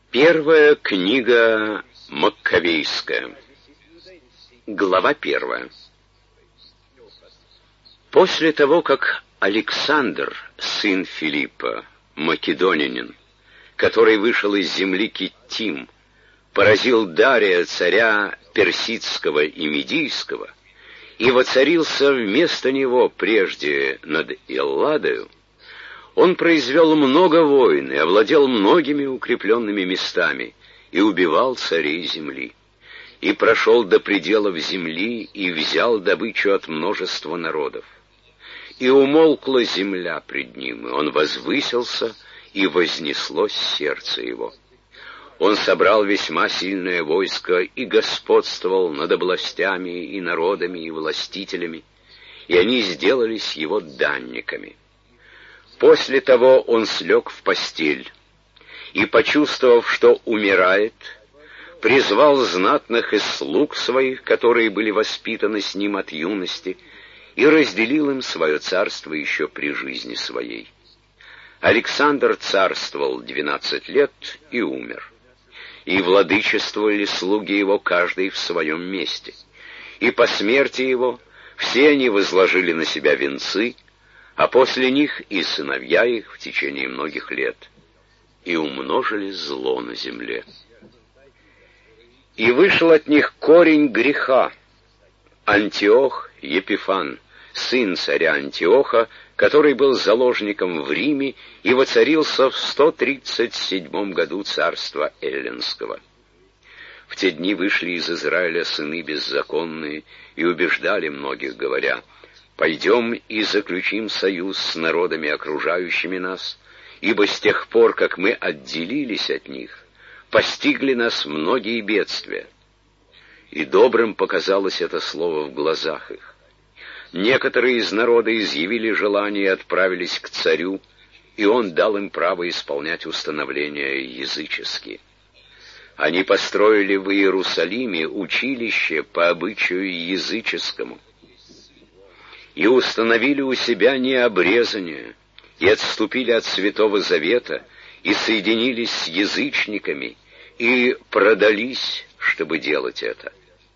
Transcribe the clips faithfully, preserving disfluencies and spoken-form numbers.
Первая книга Маккавейская. Глава первая. После того, как Александр, сын Филиппа, македонянин, который вышел из земли Киттим, поразил Дария, царя Персидского и Медийского, и воцарился вместо него прежде над Элладою, он произвел много войн и овладел многими укрепленными местами и убивал царей земли, и прошел до пределов земли и взял добычу от множества народов. И умолкла земля пред ним, и он возвысился, и вознеслось сердце его. Он собрал весьма сильное войско и господствовал над областями и народами и властителями, и они сделались его данниками. После того он слег в постель, и, почувствовав, что умирает, призвал знатных из слуг своих, которые были воспитаны с ним от юности, и разделил им свое царство еще при жизни своей. Александр царствовал двенадцать лет и умер. И владычествовали слуги его, каждый в своем месте. И по смерти его все они возложили на себя венцы, а после них и сыновья их в течение многих лет, и умножили зло на земле. И вышел от них корень греха, Антиох Епифан, сын царя Антиоха, который был заложником в Риме и воцарился в сто тридцать седьмом году царства Эллинского. В те дни вышли из Израиля сыны беззаконные и убеждали многих, говоря: «Пойдем и заключим союз с народами, окружающими нас, ибо с тех пор, как мы отделились от них, постигли нас многие бедствия». И добрым показалось это слово в глазах их. Некоторые из народа изъявили желание и отправились к царю, и он дал им право исполнять установления языческие. Они построили в Иерусалиме училище по обычаю языческому, и установили у себя необрезание, и отступили от Святого Завета, и соединились с язычниками, и продались, чтобы делать это.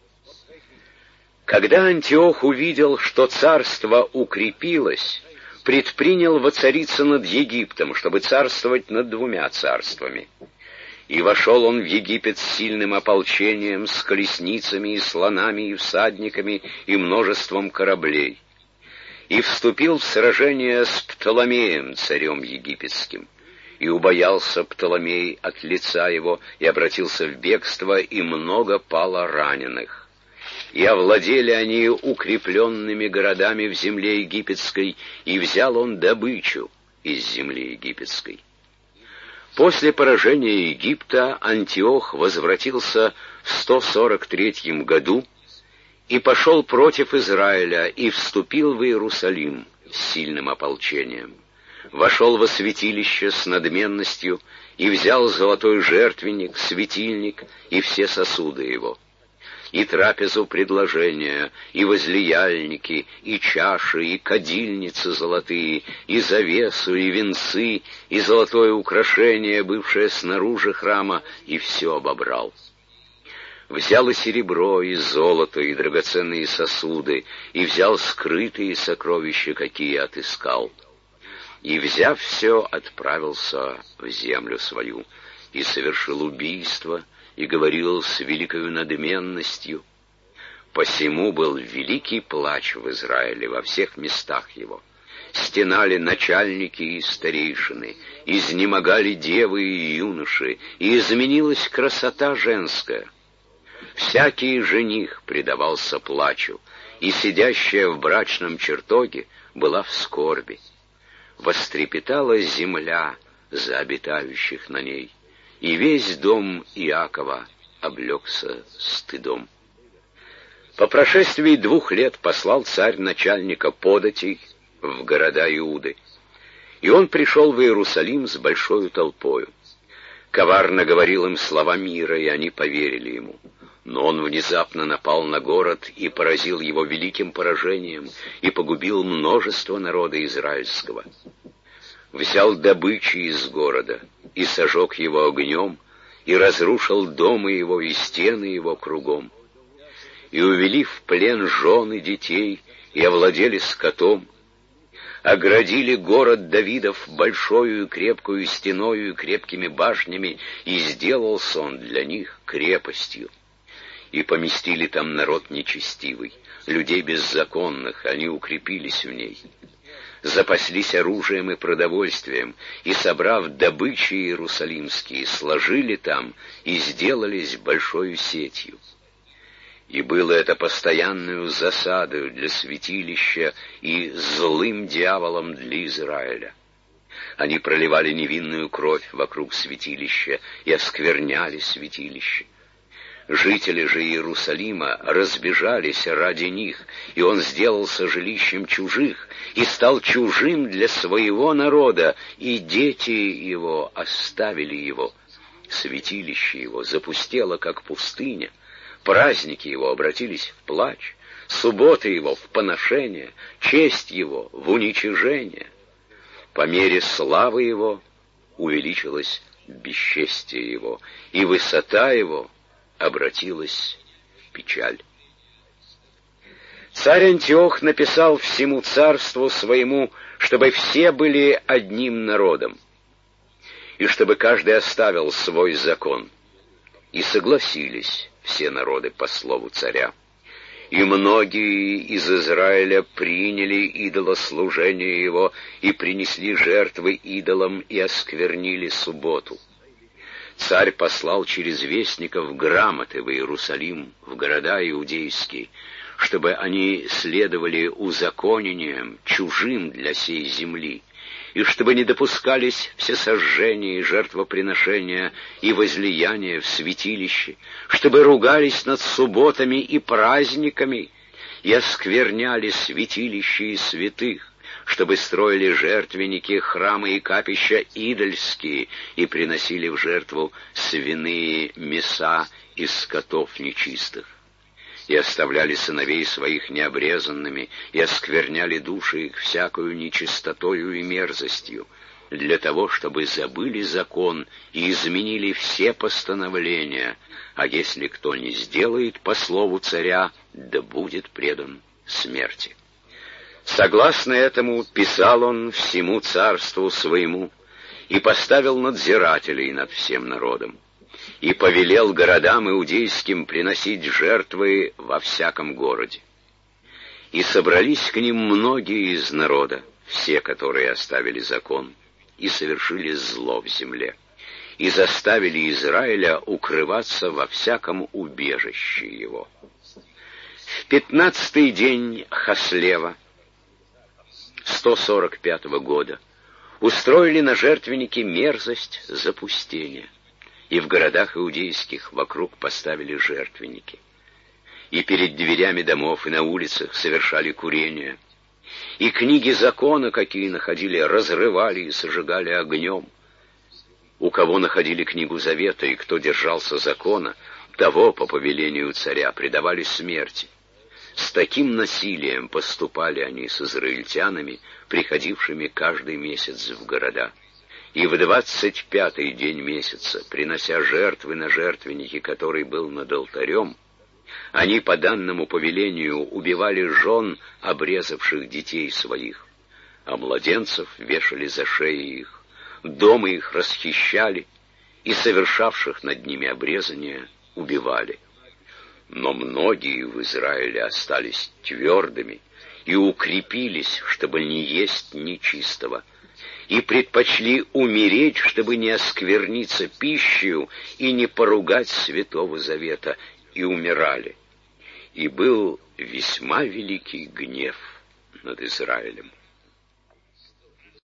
Когда Антиох увидел, что царство укрепилось, предпринял воцариться над Египтом, чтобы царствовать над двумя царствами. И вошел он в Египет с сильным ополчением, с колесницами и слонами и всадниками и множеством кораблей. И вступил в сражение с Птоломеем, царем египетским. И убоялся Птоломей от лица его, и обратился в бегство, и много пало раненых. И овладели они укрепленными городами в земле египетской, и взял он добычу из земли египетской. После поражения Египта Антиох возвратился в сто сорок третьем году и пошел против Израиля, и вступил в Иерусалим с сильным ополчением. Вошел во святилище с надменностью, и взял золотой жертвенник, светильник и все сосуды его, и трапезу предложения, и возлияльники, и чаши, и кадильницы золотые, и завесу, и венцы, и золотое украшение, бывшее снаружи храма, и все обобрал. Взял и серебро, и золото, и драгоценные сосуды, и взял скрытые сокровища, какие отыскал. И, взяв все, отправился в землю свою, и совершил убийство, и говорил с великою надменностью. Посему был великий плач в Израиле во всех местах его. Стенали начальники и старейшины, изнемогали девы и юноши, и изменилась красота женская. Всякий жених предавался плачу, и сидящая в брачном чертоге была в скорби. Вострепетала земля за обитающих на ней, и весь дом Иакова облегся стыдом. По прошествии двух лет послал царь начальника податей в города Иуды, и он пришел в Иерусалим с большою толпою. Коварно говорил им слова мира, и они поверили ему. Но он внезапно напал на город и поразил его великим поражением, и погубил множество народа израильского. Взял добычи из города и сожег его огнем, и разрушил дома его и стены его кругом. И увели в плен жен и детей, и овладели скотом. Оградили город Давидов большою и крепкую стеною и крепкими башнями, и сделался он для них крепостью. И поместили там народ нечестивый, людей беззаконных, они укрепились в ней. Запаслись оружием и продовольствием, и, собрав добычи иерусалимские, сложили там и сделались большою сетью. И было это постоянную засадою для святилища и злым дьяволом для Израиля. Они проливали невинную кровь вокруг святилища и оскверняли святилище. Жители же Иерусалима разбежались ради них, и он сделался жилищем чужих, и стал чужим для своего народа, и дети его оставили его. Святилище его запустело, как пустыня, праздники его обратились в плач, субботы его в поношение, честь его в уничижение. По мере славы его увеличилось бесчестие его, и высота его обратилась в печаль. Царь Антиох написал всему царству своему, чтобы все были одним народом, и чтобы каждый оставил свой закон. И согласились все народы по слову царя. И многие из Израиля приняли идолослужение его и принесли жертвы идолам и осквернили субботу. Царь послал через вестников грамоты в Иерусалим, в города иудейские, чтобы они следовали узаконениям, чужим для сей земли, и чтобы не допускались всесожжения и жертвоприношения и возлияния в святилище, чтобы ругались над субботами и праздниками и оскверняли святилище и святых, чтобы строили жертвенники, храмы и капища идольские и приносили в жертву свиные мяса из скотов нечистых, и оставляли сыновей своих необрезанными, и оскверняли души их всякою нечистотою и мерзостью, для того, чтобы забыли закон и изменили все постановления, а если кто не сделает по слову царя, да будет предан смерти. Согласно этому писал он всему царству своему и поставил надзирателей над всем народом, и повелел городам иудейским приносить жертвы во всяком городе. И собрались к ним многие из народа, все, которые оставили закон, и совершили зло в земле, и заставили Израиля укрываться во всяком убежище его. В пятнадцатый день Хаслева, сто сорок пятого года, устроили на жертвеннике мерзость запустения, и в городах иудейских вокруг поставили жертвенники. И перед дверями домов и на улицах совершали курение. И книги закона, какие находили, разрывали и сожигали огнем. У кого находили книгу завета и кто держался закона, того по повелению царя предавали смерти. С таким насилием поступали они с израильтянами, приходившими каждый месяц в города. И в двадцать пятый день месяца, принося жертвы на жертвеннике, который был над алтарем, они по данному повелению убивали жен, обрезавших детей своих, а младенцев вешали за шеи их, дома их расхищали, и совершавших над ними обрезание убивали. Но многие в Израиле остались твердыми и укрепились, чтобы не есть нечистого, и предпочли умереть, чтобы не оскверниться пищею и не поругать Святого Завета, и умирали. И был весьма великий гнев над Израилем.